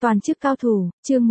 Toàn chức cao thủ, chương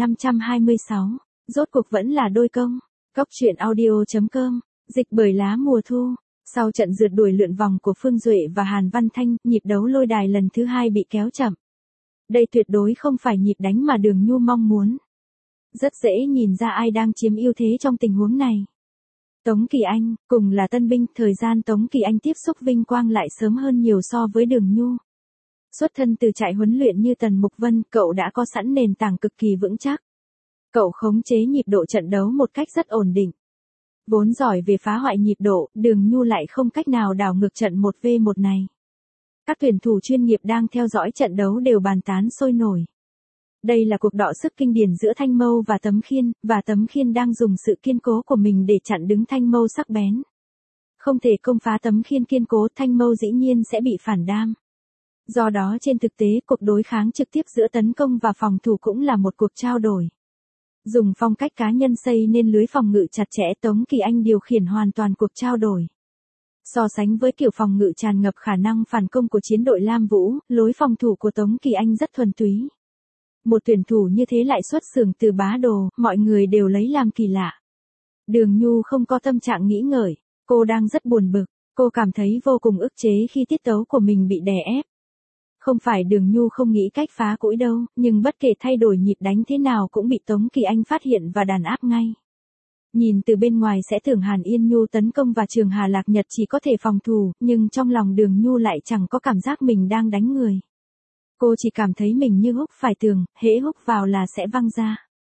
1526, rốt cuộc vẫn là đôi công. Cóc truyện audio.com, dịch bởi lá mùa thu. Sau trận rượt đuổi lượn vòng của Phương Duệ và Hàn Văn Thanh, nhịp đấu lôi đài lần thứ 2 bị kéo chậm. Đây tuyệt đối không phải nhịp đánh mà Đường Nhu mong muốn. Rất dễ nhìn ra ai đang chiếm ưu thế trong tình huống này. Tống Kỳ Anh, cùng là tân binh, thời gian Tống Kỳ Anh tiếp xúc vinh quang lại sớm hơn nhiều so với Đường Nhu. Xuất thân từ trại huấn luyện như Tần Mục Vân, cậu đã có sẵn nền tảng cực kỳ vững chắc. Cậu khống chế nhịp độ trận đấu một cách rất ổn định. Vốn giỏi về phá hoại nhịp độ, Đường Nhu lại không cách nào đảo ngược trận 1v1 này. Các tuyển thủ chuyên nghiệp đang theo dõi trận đấu đều bàn tán sôi nổi. Đây là cuộc đọ sức kinh điển giữa Thanh Mâu và Tấm Khiên đang dùng sự kiên cố của mình để chặn đứng Thanh Mâu sắc bén. Không thể công phá Tấm Khiên kiên cố, Thanh Mâu dĩ nhiên sẽ bị phản đam. Do đó trên thực tế cuộc đối kháng trực tiếp giữa tấn công và phòng thủ cũng là một cuộc trao đổi. Dùng phong cách cá nhân xây nên lưới phòng ngự chặt chẽ, Tống Kỳ Anh điều khiển hoàn toàn cuộc trao đổi. So sánh với kiểu phòng ngự tràn ngập khả năng phản công của chiến đội Lam Vũ, lối phòng thủ của Tống Kỳ Anh rất thuần túy. Một tuyển thủ như thế lại xuất xưởng từ Bá Đồ, mọi người đều lấy làm kỳ lạ. Đường Nhu không có tâm trạng nghĩ ngợi, cô đang rất buồn bực, cô cảm thấy vô cùng ức chế khi tiết tấu của mình bị đè ép. Không phải Đường Nhu không nghĩ cách phá cũi đâu, nhưng bất kể thay đổi nhịp đánh thế nào cũng bị Tống Kỳ Anh phát hiện và đàn áp ngay. Nhìn từ bên ngoài sẽ tưởng Hàn Yên Nhu tấn công và Trường Hà Lạc Nhật chỉ có thể phòng thủ, nhưng trong lòng Đường Nhu lại chẳng có cảm giác mình đang đánh người. Cô chỉ cảm thấy mình như húc phải tường, hễ húc vào là sẽ văng ra.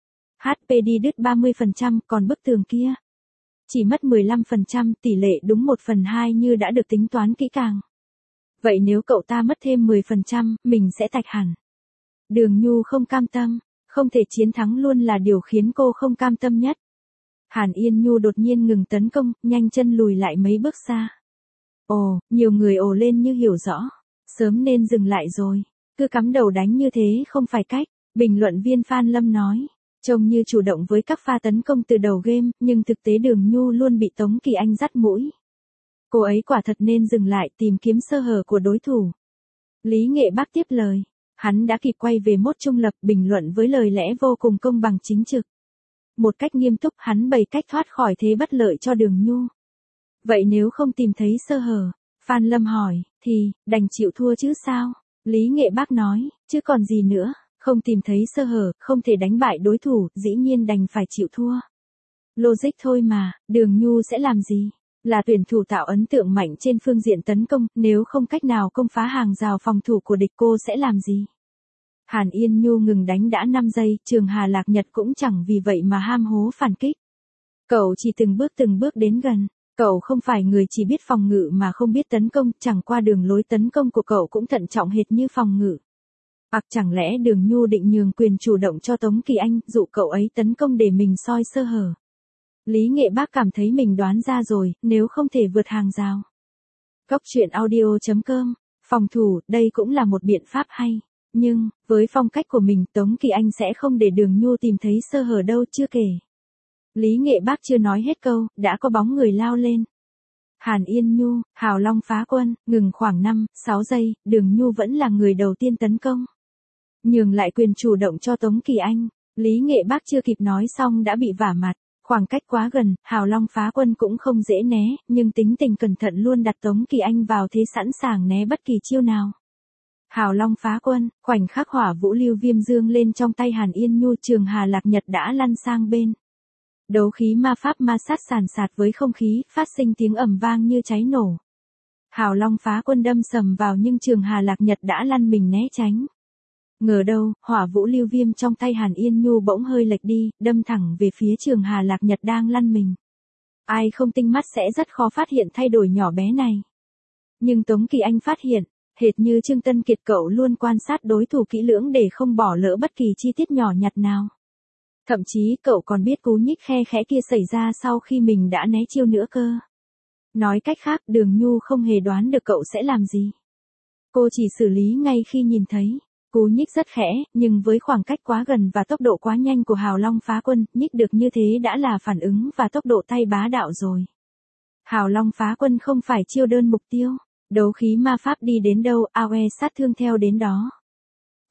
HP đi đứt 30%, còn bức tường kia chỉ mất 15%, tỷ lệ đúng 1/2 như đã được tính toán kỹ càng. Vậy nếu cậu ta mất thêm 10%, mình sẽ tạch hẳn. Đường Nhu không cam tâm, không thể chiến thắng luôn là điều khiến cô không cam tâm nhất. Hàn Yên Nhu đột nhiên ngừng tấn công, nhanh chân lùi lại mấy bước xa. Ồ, nhiều người ồ lên như hiểu rõ. Sớm nên dừng lại rồi. Cứ cắm đầu đánh như thế không phải cách, bình luận viên Phan Lâm nói. Trông như chủ động với các pha tấn công từ đầu game, nhưng thực tế Đường Nhu luôn bị Tống Kỳ Anh dắt mũi. Cô ấy quả thật nên dừng lại tìm kiếm sơ hở của đối thủ. Lý Nghệ Bác tiếp lời. Hắn đã kịp quay về mốt trung lập, bình luận với lời lẽ vô cùng công bằng chính trực. Một cách nghiêm túc hắn bày cách thoát khỏi thế bất lợi cho Đường Nhu. Vậy nếu không tìm thấy sơ hở, Phan Lâm hỏi, thì, đành chịu thua chứ sao? Lý Nghệ Bác nói, chứ còn gì nữa, không tìm thấy sơ hở, không thể đánh bại đối thủ, dĩ nhiên đành phải chịu thua. Logic thôi mà, Đường Nhu sẽ làm gì? Là tuyển thủ tạo ấn tượng mạnh trên phương diện tấn công, nếu không cách nào công phá hàng rào phòng thủ của địch cô sẽ làm gì? Hàn Yên Nhu ngừng đánh đã 5 giây, Trường Hà Lạc Nhật cũng chẳng vì vậy mà ham hố phản kích. Cậu chỉ từng bước đến gần. Cậu không phải người chỉ biết phòng ngự mà không biết tấn công, chẳng qua đường lối tấn công của cậu cũng thận trọng hệt như phòng ngự. Hoặc chẳng lẽ Đường Nhu định nhường quyền chủ động cho Tống Kỳ Anh, dụ cậu ấy tấn công để mình soi sơ hở. Lý Nghệ Bác cảm thấy mình đoán ra rồi, nếu không thể vượt hàng rào. Cóc truyện audio.com, phòng thủ, đây cũng là một biện pháp hay. Nhưng, với phong cách của mình, Tống Kỳ Anh sẽ không để Đường Nhu tìm thấy sơ hở đâu chưa kể. Lý Nghệ Bác chưa nói hết câu, đã có bóng người lao lên. Hàn Yên Nhu, Hào Long phá quân, ngừng khoảng 5-6 giây, Đường Nhu vẫn là người đầu tiên tấn công. Nhường lại quyền chủ động cho Tống Kỳ Anh, Lý Nghệ Bác chưa kịp nói xong đã bị vả mặt. Khoảng cách quá gần, Hào Long phá quân cũng không dễ né, nhưng tính tình cẩn thận luôn đặt Tống Kỳ Anh vào thế sẵn sàng né bất kỳ chiêu nào. Hào Long phá quân, khoảnh khắc hỏa vũ lưu viêm dương lên trong tay Hàn Yên Nhu, Trường Hà Lạc Nhật đã lăn sang bên. Đấu khí ma pháp ma sát sàn sạt với không khí, phát sinh tiếng ầm vang như cháy nổ. Hào Long phá quân đâm sầm vào nhưng Trường Hà Lạc Nhật đã lăn mình né tránh. Ngờ đâu, hỏa vũ lưu viêm trong tay Hàn Yên Nhu bỗng hơi lệch đi, đâm thẳng về phía Trường Hà Lạc Nhật đang lăn mình. Ai không tinh mắt sẽ rất khó phát hiện thay đổi nhỏ bé này. Nhưng Tống Kỳ Anh phát hiện, hệt như Trương Tân Kiệt, cậu luôn quan sát đối thủ kỹ lưỡng để không bỏ lỡ bất kỳ chi tiết nhỏ nhặt nào. Thậm chí cậu còn biết cú nhích khe khẽ kia xảy ra sau khi mình đã né chiêu nữa cơ. Nói cách khác, Đường Nhu không hề đoán được cậu sẽ làm gì. Cô chỉ xử lý ngay khi nhìn thấy. Cú nhích rất khẽ, nhưng với khoảng cách quá gần và tốc độ quá nhanh của Hào Long phá quân, nhích được như thế đã là phản ứng và tốc độ tay bá đạo rồi. Hào Long phá quân không phải chiêu đơn mục tiêu, đấu khí ma pháp đi đến đâu, AOE sát thương theo đến đó.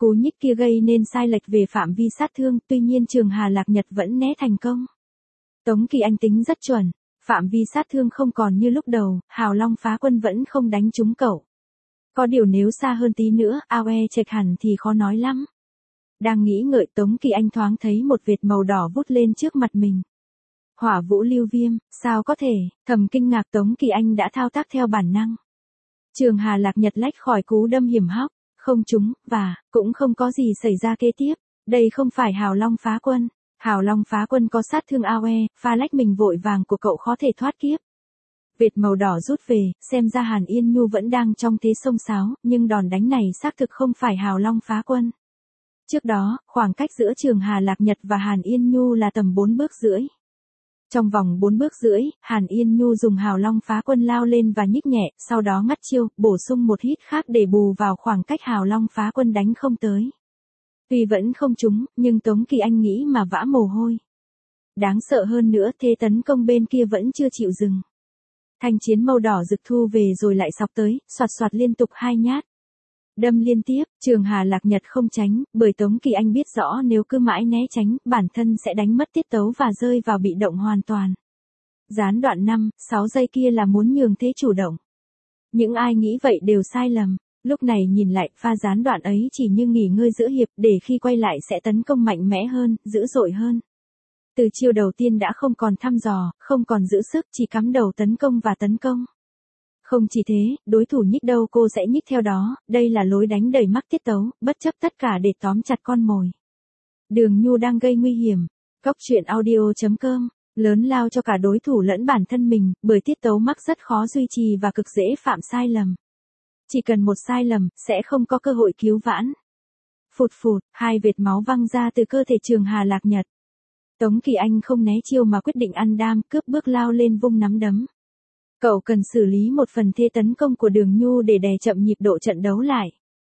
Cú nhích kia gây nên sai lệch về phạm vi sát thương, tuy nhiên Trường Hà Lạc Nhật vẫn né thành công. Tống Kỳ Anh tính rất chuẩn, phạm vi sát thương không còn như lúc đầu, Hào Long Phá Quân vẫn không đánh trúng cậu. Có điều nếu xa hơn tí nữa, AOE chệch hẳn thì khó nói lắm. Đang nghĩ ngợi Tống Kỳ Anh thoáng thấy một vệt màu đỏ vút lên trước mặt mình. Hỏa Vũ Lưu Viêm, sao có thể, thầm kinh ngạc Tống Kỳ Anh đã thao tác theo bản năng. Trường Hà Lạc Nhật lách khỏi cú đâm hiểm hóc, không trúng, và cũng không có gì xảy ra kế tiếp. Đây không phải Hào Long Phá Quân. Hào Long Phá Quân có sát thương AOE, pha lách mình vội vàng của cậu khó thể thoát kiếp. Vệt màu đỏ rút về, xem ra Hàn Yên Nhu vẫn đang trong thế xông xáo, nhưng đòn đánh này xác thực không phải Hào Long Phá Quân. Trước đó, khoảng cách giữa Trường Hà Lạc Nhật và Hàn Yên Nhu là tầm 4 bước rưỡi. Trong vòng 4 bước rưỡi, Hàn Yên Nhu dùng Hào Long Phá Quân lao lên và nhích nhẹ, sau đó ngắt chiêu, bổ sung một hit khác để bù vào khoảng cách Hào Long Phá Quân đánh không tới. Tuy vẫn không trúng, nhưng Tống Kỳ Anh nghĩ mà vã mồ hôi. Đáng sợ hơn nữa, thế tấn công bên kia vẫn chưa chịu dừng. Thanh chiến màu đỏ rực thu về rồi lại sọc tới, xoạt xoạt liên tục 2 nhát. Đâm liên tiếp, Trường Hà Lạc Nhật không tránh, bởi Tống Kỳ Anh biết rõ nếu cứ mãi né tránh, bản thân sẽ đánh mất tiết tấu và rơi vào bị động hoàn toàn. Gián đoạn 5-6 giây kia là muốn nhường thế chủ động. Những ai nghĩ vậy đều sai lầm. Lúc này nhìn lại, pha gián đoạn ấy chỉ như nghỉ ngơi giữa hiệp, để khi quay lại sẽ tấn công mạnh mẽ hơn, dữ dội hơn. Từ chiêu đầu tiên đã không còn thăm dò, không còn giữ sức, chỉ cắm đầu tấn công và tấn công. Không chỉ thế, đối thủ nhích đâu cô sẽ nhích theo đó, đây là lối đánh đầy mắc tiết tấu, bất chấp tất cả để tóm chặt con mồi. Đường Nhu đang gây nguy hiểm. Cóc truyện audio.com, lớn lao cho cả đối thủ lẫn bản thân mình, bởi tiết tấu mắc rất khó duy trì và cực dễ phạm sai lầm. Chỉ cần một sai lầm, sẽ không có cơ hội cứu vãn. Phụt phụt, 2 vệt máu văng ra từ cơ thể Trường Hà Lạc Nhật. Tống Kỳ Anh không né chiêu mà quyết định ăn đam, cướp bước lao lên vung nắm đấm. Cậu cần xử lý một phần thế tấn công của Đường Nhu để đè chậm nhịp độ trận đấu lại.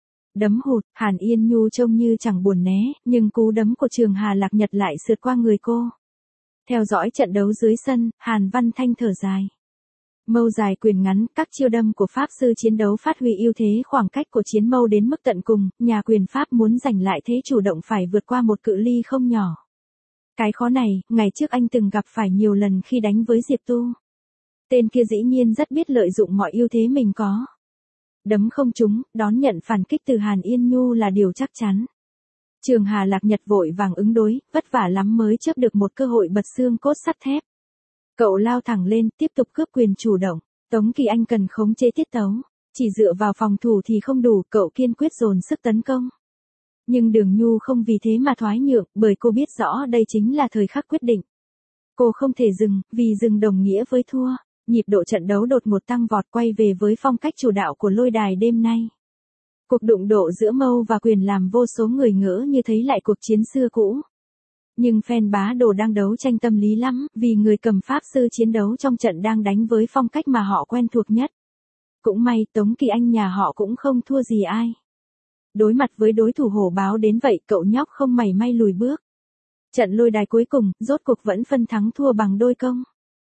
Đấm hụt, Hàn Yên Nhu trông như chẳng buồn né, nhưng cú đấm của Trường Hà Lạc Nhật lại sượt qua người cô. Theo dõi trận đấu dưới sân, Hàn Văn Thanh thở dài. Mâu dài quyền ngắn, các chiêu đâm của Pháp Sư chiến đấu phát huy ưu thế khoảng cách của chiến mâu đến mức tận cùng, nhà quyền Pháp muốn giành lại thế chủ động phải vượt qua một cự ly không nhỏ. Cái khó này, ngày trước anh từng gặp phải nhiều lần khi đánh với Diệp Tu. Tên kia dĩ nhiên rất biết lợi dụng mọi ưu thế mình có. Đấm không trúng, đón nhận phản kích từ Hàn Yên Nhu là điều chắc chắn. Trường Hà Lạc Nhật vội vàng ứng đối, vất vả lắm mới chớp được một cơ hội bật xương cốt sắt thép. Cậu lao thẳng lên, tiếp tục cướp quyền chủ động. Tống Kỳ Anh cần khống chế tiết tấu. Chỉ dựa vào phòng thủ thì không đủ, cậu kiên quyết dồn sức tấn công. Nhưng Đường Nhu không vì thế mà thoái nhượng, bởi cô biết rõ đây chính là thời khắc quyết định. Cô không thể dừng, vì dừng đồng nghĩa với thua. Nhịp độ trận đấu đột ngột tăng vọt, quay về với phong cách chủ đạo của lôi đài đêm nay. Cuộc đụng độ giữa mâu và quyền làm vô số người ngỡ như thấy lại cuộc chiến xưa cũ. Nhưng fan Bá Đồ đang đấu tranh tâm lý lắm, vì người cầm Pháp Sư chiến đấu trong trận đang đánh với phong cách mà họ quen thuộc nhất. Cũng may, Tống Kỳ Anh nhà họ cũng không thua gì ai. Đối mặt với đối thủ hổ báo đến vậy, cậu nhóc không mảy may lùi bước. Trận lôi đài cuối cùng, rốt cuộc vẫn phân thắng thua bằng đôi công.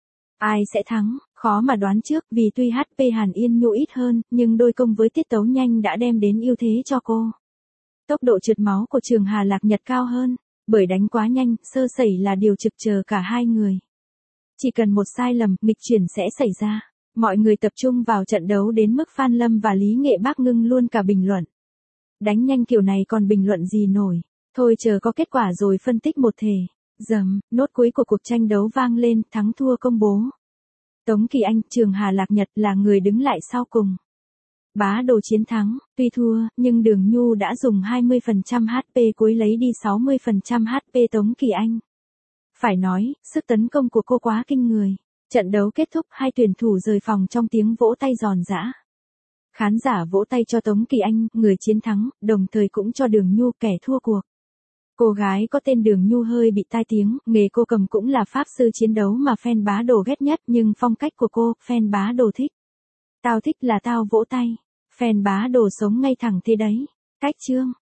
Ai sẽ thắng, khó mà đoán trước, vì tuy HP Hàn Yên Nhu ít hơn, nhưng đôi công với tiết tấu nhanh đã đem đến ưu thế cho cô. Tốc độ trượt máu của Trường Hà Lạc Nhật cao hơn, bởi đánh quá nhanh, sơ sẩy là điều trực chờ cả hai người. Chỉ cần một sai lầm, nghịch chuyển sẽ xảy ra. Mọi người tập trung vào trận đấu đến mức Phan Lâm và Lý Nghệ Bác ngưng luôn cả bình luận. Đánh nhanh kiểu này còn bình luận gì nổi, thôi chờ có kết quả rồi phân tích một thể. Dầm, nốt cuối của cuộc tranh đấu vang lên, thắng thua công bố. Tống Kỳ Anh, Trường Hà Lạc Nhật là người đứng lại sau cùng. Bá Đồ chiến thắng, tuy thua, nhưng Đường Nhu đã dùng 20% HP cuối lấy đi 60% HP Tống Kỳ Anh. Phải nói, sức tấn công của cô quá kinh người. Trận đấu kết thúc, hai tuyển thủ rời phòng trong tiếng vỗ tay giòn giã. Khán giả vỗ tay cho Tống Kỳ Anh, người chiến thắng, đồng thời cũng cho Đường Nhu, kẻ thua cuộc. Cô gái có tên Đường Nhu hơi bị tai tiếng, nghề cô cầm cũng là Pháp Sư chiến đấu mà fan Bá Đồ ghét nhất, nhưng phong cách của cô, fan Bá Đồ thích. Tao thích là tao vỗ tay. Fan Bá Đồ sống ngay thẳng thế đấy. Cách chương.